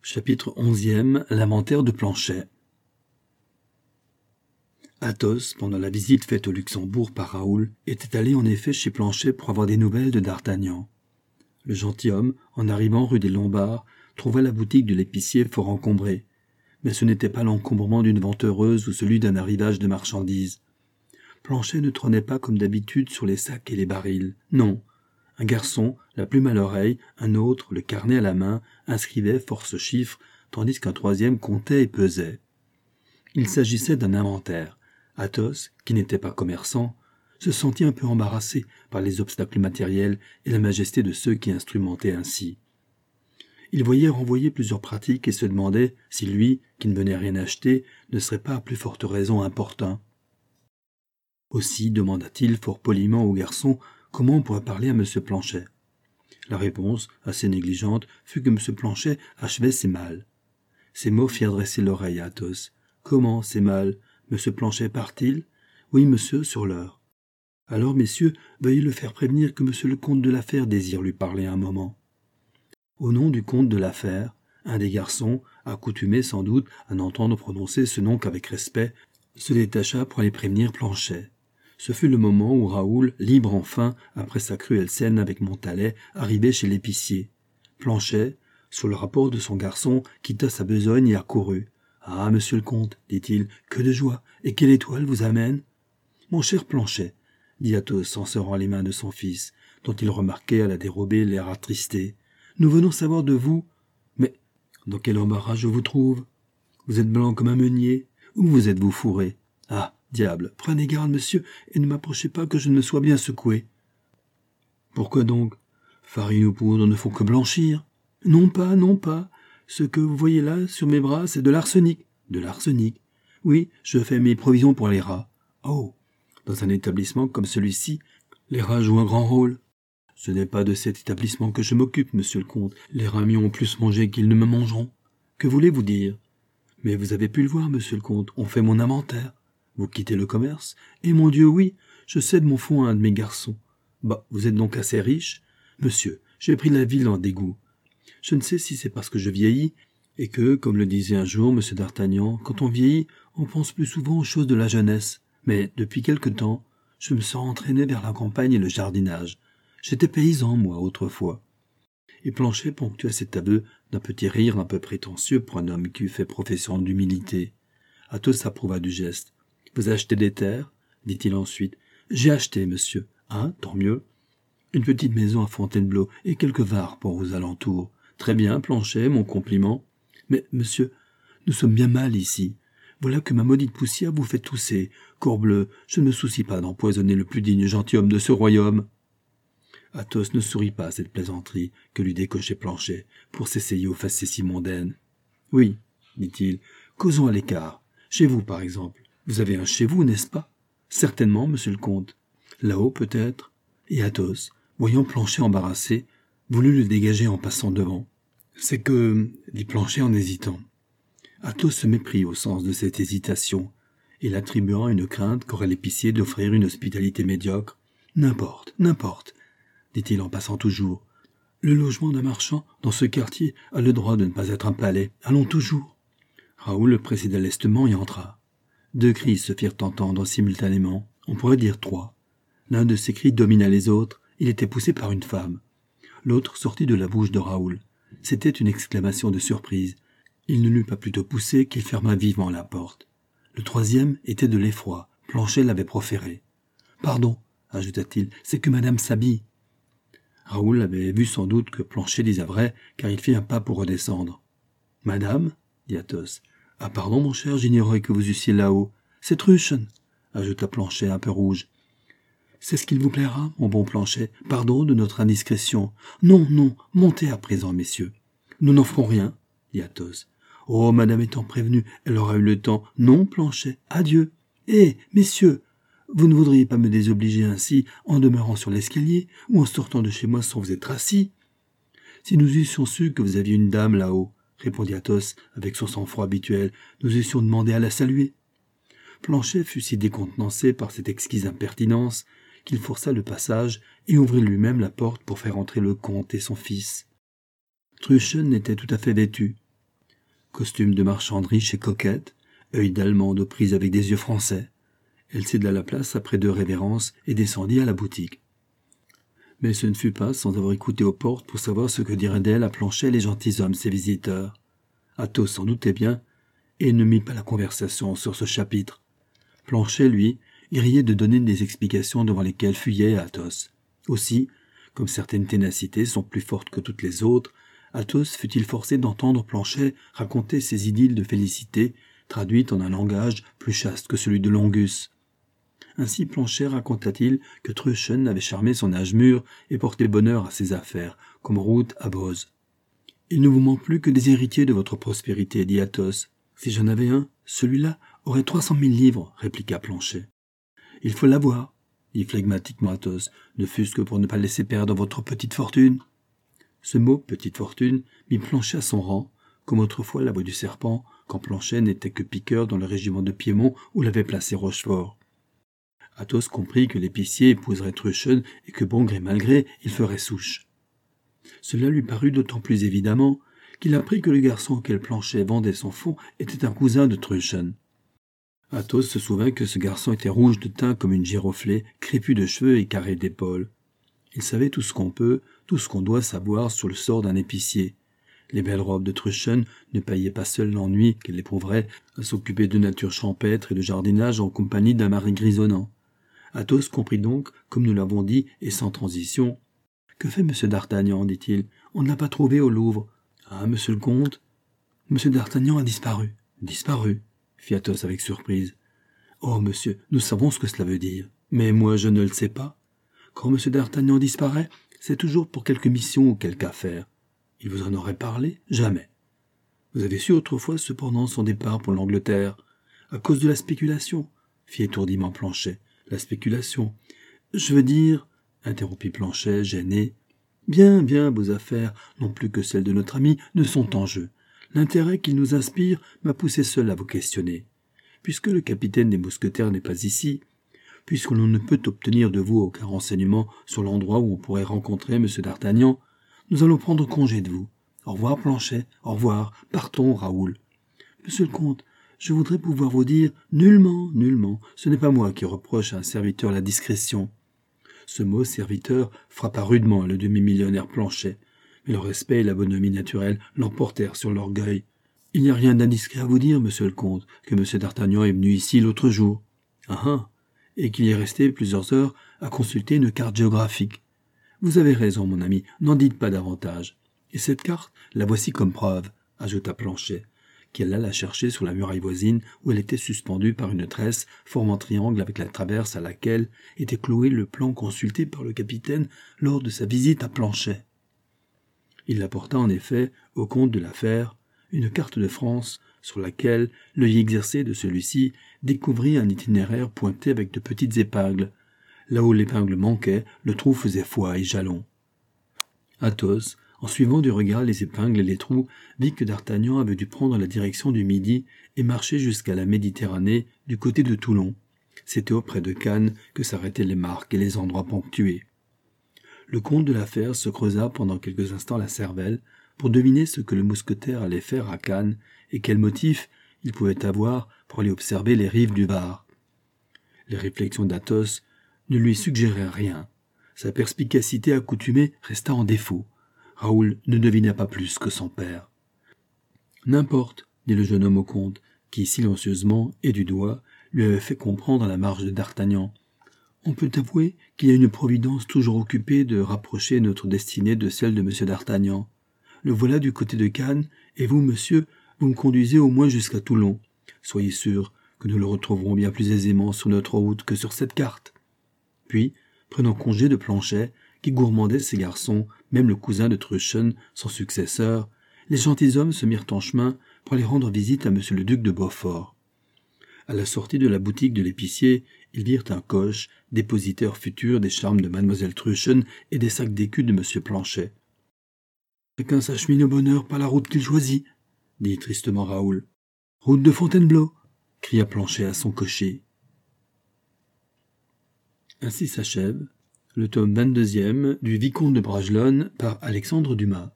Chapitre 11e. L'inventaire de Planchet. Athos, pendant la visite faite au Luxembourg par Raoul, était allé en effet chez Planchet pour avoir des nouvelles de d'Artagnan. Le gentilhomme, en arrivant rue des Lombards, trouva la boutique de l'épicier fort encombrée. Mais ce n'était pas l'encombrement d'une vente heureuse ou celui d'un arrivage de marchandises. Planchet ne trônait pas comme d'habitude sur les sacs et les barils. Non. Un garçon, la plume à l'oreille, un autre, le carnet à la main, inscrivait force chiffres, tandis qu'un troisième comptait et pesait. Il s'agissait d'un inventaire. Athos, qui n'était pas commerçant, se sentit un peu embarrassé par les obstacles matériels et la majesté de ceux qui instrumentaient ainsi. Il voyait renvoyer plusieurs pratiques et se demandait si lui, qui ne venait rien acheter, ne serait pas à plus forte raison importun. Aussi demanda-t-il fort poliment au garçon comment on pourrait parler à M. Planchet. La réponse, assez négligente, fut que M. Planchet achevait ses malles. Ces mots firent dresser l'oreille à Athos. « Comment, ces malles? M. Planchet part-il ?»« Oui, monsieur, sur l'heure. »« Alors, messieurs, veuillez le faire prévenir que M. le comte de la Fère désire lui parler un moment. » Au nom du comte de la Fère, un des garçons, accoutumé sans doute à n'entendre prononcer ce nom qu'avec respect, se détacha pour aller prévenir Planchet. Ce fut le moment où Raoul, libre enfin, après sa cruelle scène avec Montalet, arrivait chez l'épicier. Planchet, sur le rapport de son garçon, quitta sa besogne et accourut. « Ah, monsieur le comte, dit-il, que de joie, et quelle étoile vous amène ?»« Mon cher Planchet, dit Athos en serrant les mains de son fils, dont il remarquait à la dérobée l'air attristé. Nous venons savoir de vous. Mais dans quel embarras je vous trouve? Vous êtes blanc comme un meunier, ou vous êtes-vous fourré? Ah, diable, prenez garde, monsieur, et ne m'approchez pas que je ne me sois bien secoué. Pourquoi donc? Farine ou poudre ne font que blanchir. Non pas, non pas. Ce que vous voyez là, sur mes bras, c'est de l'arsenic. De l'arsenic? Oui, je fais mes provisions pour les rats. Oh, dans un établissement comme celui-ci, les rats jouent un grand rôle. Ce n'est pas de cet établissement que je m'occupe, monsieur le comte. Les rats m'y ont plus mangé qu'ils ne me mangeront. Que voulez-vous dire? Mais vous avez pu le voir, monsieur le comte, on fait mon inventaire. Vous quittez le commerce? Eh mon Dieu, oui, je cède mon fonds à un de mes garçons. Bah, vous êtes donc assez riche? Monsieur, j'ai pris la ville en dégoût. Je ne sais si c'est parce que je vieillis, et que, comme le disait un jour monsieur d'Artagnan, quand on vieillit, on pense plus souvent aux choses de la jeunesse. Mais, depuis quelque temps, je me sens entraîné vers la campagne et le jardinage. J'étais paysan, moi, autrefois. Et Planchet ponctua cet aveu d'un petit rire un peu prétentieux pour un homme qui eût fait profession d'humilité. Athos approuva du geste. « Vous achetez des terres ?» dit-il ensuite. « J'ai acheté, monsieur. Hein, tant mieux. Une petite maison à Fontainebleau et quelques vares pour vos alentours. Très bien, Planchet, mon compliment. Mais, monsieur, nous sommes bien mal ici. Voilà que ma maudite poussière vous fait tousser. Corbleu, je ne me soucie pas d'empoisonner le plus digne gentilhomme de ce royaume. » Athos ne sourit pas à cette plaisanterie que lui décochait Planchet pour s'essayer aux facéties mondaines. « Oui, dit-il, causons à l'écart. Chez vous, par exemple. Vous avez un chez vous, n'est-ce pas? Certainement, monsieur le comte. Là-haut, peut-être. » Et Athos, voyant Planchet embarrassé, voulut le dégager en passant devant. « C'est que, » dit Planchet en hésitant. Athos se méprit au sens de cette hésitation, et l'attribuant à une crainte qu'aurait l'épicier d'offrir une hospitalité médiocre. « N'importe, n'importe, dit-il en passant toujours. Le logement d'un marchand dans ce quartier a le droit de ne pas être un palais. Allons toujours. » Raoul le précéda lestement et entra. Deux cris se firent entendre simultanément, on pourrait dire trois. L'un de ces cris domina les autres, il était poussé par une femme. L'autre sortit de la bouche de Raoul. C'était une exclamation de surprise. Il ne l'eut pas plutôt poussé qu'il ferma vivement la porte. Le troisième était de l'effroi. Planchet l'avait proféré. « Pardon, ajouta-t-il, c'est que madame s'habille. » Raoul avait vu sans doute que Planchet disait vrai, car il fit un pas pour redescendre. « Madame ?» dit Athos. « Ah pardon, mon cher, j'ignorais que vous eussiez là-haut. C'est Truchen, ajouta Planchet un peu rouge. « C'est ce qu'il vous plaira, mon bon Planchet. Pardon de notre indiscrétion. Non, non, montez à présent, messieurs. »« Nous n'en ferons rien, » dit Athos. « Oh, madame étant prévenue, elle aura eu le temps. Non, Planchet, adieu. Eh, messieurs, vous ne voudriez pas me désobliger ainsi en demeurant sur l'escalier ou en sortant de chez moi sans vous être assis? »« Si nous eussions su que vous aviez une dame là-haut, répondit Athos avec son sang-froid habituel, nous eussions demandé à la saluer. » Planchet fut si décontenancé par cette exquise impertinence qu'il força le passage et ouvrit lui-même la porte pour faire entrer le comte et son fils. Truchen était tout à fait vêtu. Costume de marchanderie chez Coquette, œil d'Allemande aux prises avec des yeux français. Elle céda la place après 2 révérences et descendit à la boutique. Mais ce ne fut pas sans avoir écouté aux portes pour savoir ce que diraient d'elle à Planchet les gentilshommes, ses visiteurs. Athos s'en doutait bien, et ne mit pas la conversation sur ce chapitre. Planchet, lui, il riait de donner des explications devant lesquelles fuyait Athos. Aussi, comme certaines ténacités sont plus fortes que toutes les autres, Athos fut-il forcé d'entendre Planchet raconter ses idylles de félicité, traduites en un langage plus chaste que celui de Longus. Ainsi Planchet raconta-t-il que Truchen avait charmé son âge mûr et porté bonheur à ses affaires, comme Route à Boz. « Il ne vous manque plus que des héritiers de votre prospérité, dit Athos. Si j'en avais un, celui-là aurait 300 000 livres, répliqua Planchet. Il faut l'avoir, dit flegmatiquement Athos, ne fût-ce que pour ne pas laisser perdre votre petite fortune. Ce mot « petite fortune » mit Planchet à son rang, comme autrefois la voix du serpent, quand Planchet n'était que piqueur dans le régiment de Piémont où l'avait placé Rochefort. Athos comprit que l'épicier épouserait Truchen et que bon gré mal gré, il ferait souche. Cela lui parut d'autant plus évidemment qu'il apprit que le garçon auquel Planchet vendait son fonds était un cousin de Truchen. Athos se souvint que ce garçon était rouge de teint comme une giroflée, crépus de cheveux et carré d'épaules. Il savait tout ce qu'on peut, tout ce qu'on doit savoir sur le sort d'un épicier. Les belles robes de Truchen ne payaient pas seul l'ennui qu'elle éprouverait à s'occuper de nature champêtre et de jardinage en compagnie d'un mari grisonnant. Athos comprit donc, comme nous l'avons dit, et sans transition. « Que fait M. d'Artagnan » dit-il. « On ne l'a pas trouvé au Louvre. »« Ah, monsieur le comte ?»« M. d'Artagnan a disparu. »« Disparu » fit Athos avec surprise. « Oh, monsieur, nous savons ce que cela veut dire. Mais moi, je ne le sais pas. Quand M. d'Artagnan disparaît, c'est toujours pour quelque mission ou quelque affaire. Il vous en aurait parlé? Jamais. Vous avez su autrefois cependant son départ pour l'Angleterre, à cause de la spéculation, fit étourdiment Planchet. La spéculation. Je veux dire, interrompit Planchet, gêné. Bien, vos affaires, non plus que celles de notre ami, ne sont en jeu. L'intérêt qu'il nous inspire m'a poussé seul à vous questionner. Puisque le capitaine des mousquetaires n'est pas ici, puisque l'on ne peut obtenir de vous aucun renseignement sur l'endroit où on pourrait rencontrer M. d'Artagnan, nous allons prendre congé de vous. Au revoir, Planchet, au revoir, partons, Raoul. Monsieur le comte, je voudrais pouvoir vous dire « Nullement, nullement, ce n'est pas moi qui reproche à un serviteur la discrétion. » Ce mot « serviteur » frappa rudement le demi-millionnaire Planchet, mais le respect et la bonhomie naturelle l'emportèrent sur l'orgueil. « Il n'y a rien d'indiscret à vous dire, monsieur le comte, que M. d'Artagnan est venu ici l'autre jour. »« Ah ah, et qu'il y est resté plusieurs heures à consulter une carte géographique. »« Vous avez raison, mon ami, n'en dites pas davantage. Et cette carte, la voici comme preuve, » ajouta Planchet, qui alla la chercher sur la muraille voisine où elle était suspendue par une tresse formant triangle avec la traverse à laquelle était cloué le plan consulté par le capitaine lors de sa visite à Planchet. Il apporta en effet au comte de la Fère une carte de France sur laquelle l'œil exercé de celui-ci découvrit un itinéraire pointé avec de petites épingles. Là où l'épingle manquait, le trou faisait foi et jalon. Athos, en suivant du regard les épingles et les trous, vit que d'Artagnan avait dû prendre la direction du Midi et marcher jusqu'à la Méditerranée du côté de Toulon. C'était auprès de Cannes que s'arrêtaient les marques et les endroits ponctués. Le comte de la Fère se creusa pendant quelques instants la cervelle pour deviner ce que le mousquetaire allait faire à Cannes et quel motif il pouvait avoir pour aller observer les rives du Var. Les réflexions d'Athos ne lui suggéraient rien. Sa perspicacité accoutumée resta en défaut. Raoul ne devina pas plus que son père. « N'importe, » dit le jeune homme au comte, qui, silencieusement et du doigt, lui avait fait comprendre la marche de d'Artagnan. « On peut avouer qu'il y a une providence toujours occupée de rapprocher notre destinée de celle de M. d'Artagnan. Le voilà du côté de Cannes, et vous, monsieur, vous me conduisez au moins jusqu'à Toulon. Soyez sûr que nous le retrouverons bien plus aisément sur notre route que sur cette carte. » Puis, prenant congé de Planchet, qui gourmandait ses garçons, même le cousin de Truchen, son successeur, les gentilshommes se mirent en chemin pour aller rendre visite à M. le duc de Beaufort. À la sortie de la boutique de l'épicier, ils virent un coche, dépositaire futur des charmes de Mademoiselle Truchen et des sacs d'écus de M. Planchet. « Chacun s'achemine au bonheur par la route qu'il choisit, » dit tristement Raoul. « Route de Fontainebleau » cria Planchet à son cocher. Ainsi s'achève le tome 22e du Vicomte de Bragelonne par Alexandre Dumas.